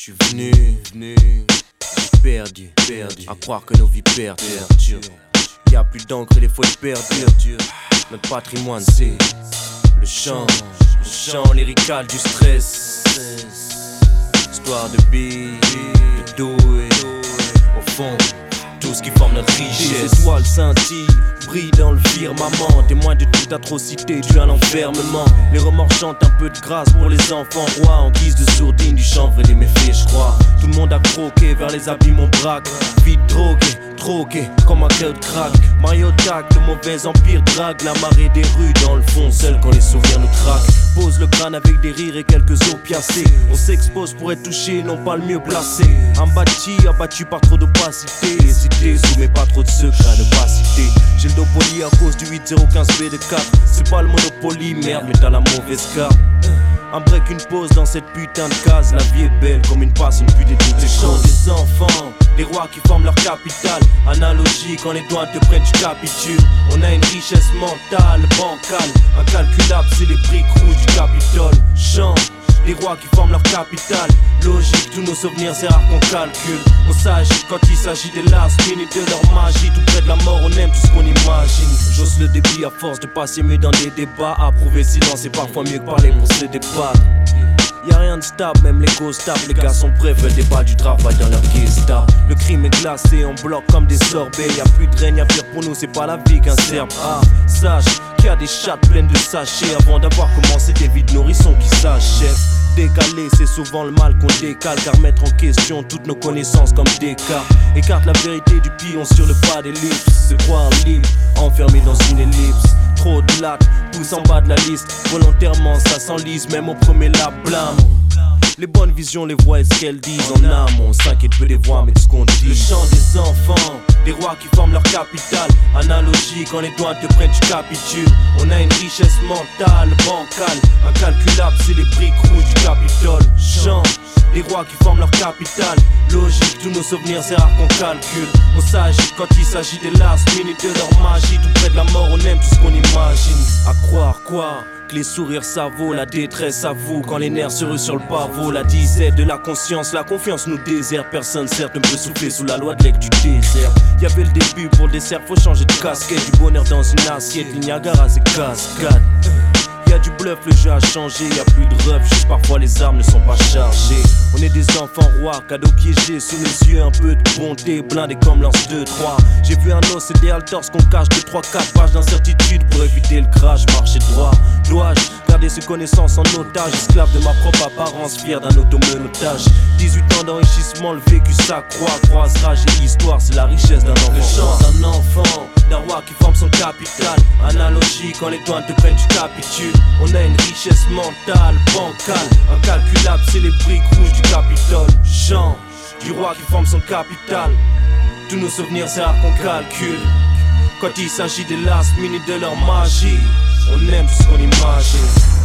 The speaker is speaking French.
J'suis venu, perdu, à croire que nos vies perdurent. Y'a plus d'encre et les feuilles perdurent. Notre patrimoine c'est le chant lyrical du stress. Histoire de billes, de doué, au fond, tout ce qui forme notre richesse. Les étoiles scintillent, brillent dans le firmament, témoin de toute atrocité due à l'enfermement. Les remords chantent un peu de grâce pour les enfants rois, en guise de sourdine du chanvre et des méfaits, je crois. Tout le monde a croqué vers les abîmes on braque, vite drogué, comme un cœur de crack. Mario tac, le mauvais empire drague la marée des rues dans le fond, seul quand les souvenirs nous traquent. Pose le crâne avec des rires et quelques opiacés. On s'expose pour être touché, non pas le mieux placé. Abattu par trop d'opacité. Hésité, soumets pas trop de secrets à ne pas citer. J'ai le dos poli à cause du 8015B de 4. C'est pas le Monopoly, merde, mais t'as la mauvaise carte. Un break, une pause dans cette putain de case. La vie est belle comme une passe, une pute et toutes les choses. Des enfants, des rois qui forment leur capitale. Analogie, quand les doigts te prennent, tu capitules. On a une richesse mentale, bancale, incalculable, c'est les briques rouges du Capitole. Chant, des rois qui forment leur capitale. Logique, tous nos souvenirs, c'est rare qu'on calcule. On s'agite quand il s'agit des last minutes de leur magie. Tout près de la mort, on aime tout ce qu'on imagine. J'ose le débit à force de passer mieux dans des débats. Approuver le silence, c'est parfois mieux que parler pour se débattre. Y'a rien de stable, même les go stable. Les gars sont prêts, veulent des balles du travail dans leur guista. Le crime est glacé, on bloque comme des sorbets. Y'a plus de règne, y'a pire pour nous, c'est pas la vie qu'un serbe. Ah, sache qu'il y a des chattes pleines de sachets. Avant d'avoir commencé des vies de nourrissons qui s'achèvent. Décalé, c'est souvent le mal qu'on décale. Car mettre en question toutes nos connaissances comme Descartes écarte la vérité du pion sur le pas des lips. Se croire libre, enfermé dans une ellipse. Trop de lattes, pousse en bas de la liste. Volontairement ça s'enlise, même au premier la blâme. Les bonnes visions, les voix et ce qu'elles disent en âme. On s'inquiète peu des voix mais de ce qu'on dit. Le chant des enfants, des rois qui forment leur capitale. Analogie, quand les doigts te prennent tu capitules. On a une richesse mentale, bancale, incalculable, c'est les briques rouges du Capitole. Chant, des rois qui forment leur capitale. Logique, tous nos souvenirs, c'est rare qu'on calcule. On s'agite quand il s'agit des last minutes de leur magie. Tout près de la mort, on aime tout ce qu'on imagine. À croire quoi? Que les sourires ça vaut, la détresse à vous. Quand les nerfs se ruent sur le pavot, la disette de la conscience, la confiance nous déserte. Personne certes ne peut souffler sous la loi de l'aigle du désert. Y'avait le début pour le dessert, faut changer de casquette. Du bonheur dans une assiette, le Niagara c'est cascade. Y'a du bluff, le jeu a changé, y'a plus de rêve, juste parfois les armes ne sont pas chargées. On est des enfants rois, cadeaux piégés sous les yeux, un peu de bonté, blindés comme lance 2-3. J'ai vu un os et des halters qu'on cache de 3-4 pages d'incertitude pour éviter le crash, marcher droit. Dois-je garder ses connaissances en otage, esclave de ma propre apparence, fier d'un automenottage. 18 ans d'enrichissement, le vécu s'accroît, croisage et histoire, c'est la richesse d'un enfant. Le chant d'un enfant, d'un roi qui forme son capital. Analogie, quand les douanes te prennent, tu capitules. On a une richesse mentale, bancale, incalculable, c'est les briques rouges du Capitole. Chant du roi qui forme son capital. Tous nos souvenirs, c'est rare qu'on calcule. Quand il s'agit des last minutes de leur magie, on aime tout ce qu'on imagine.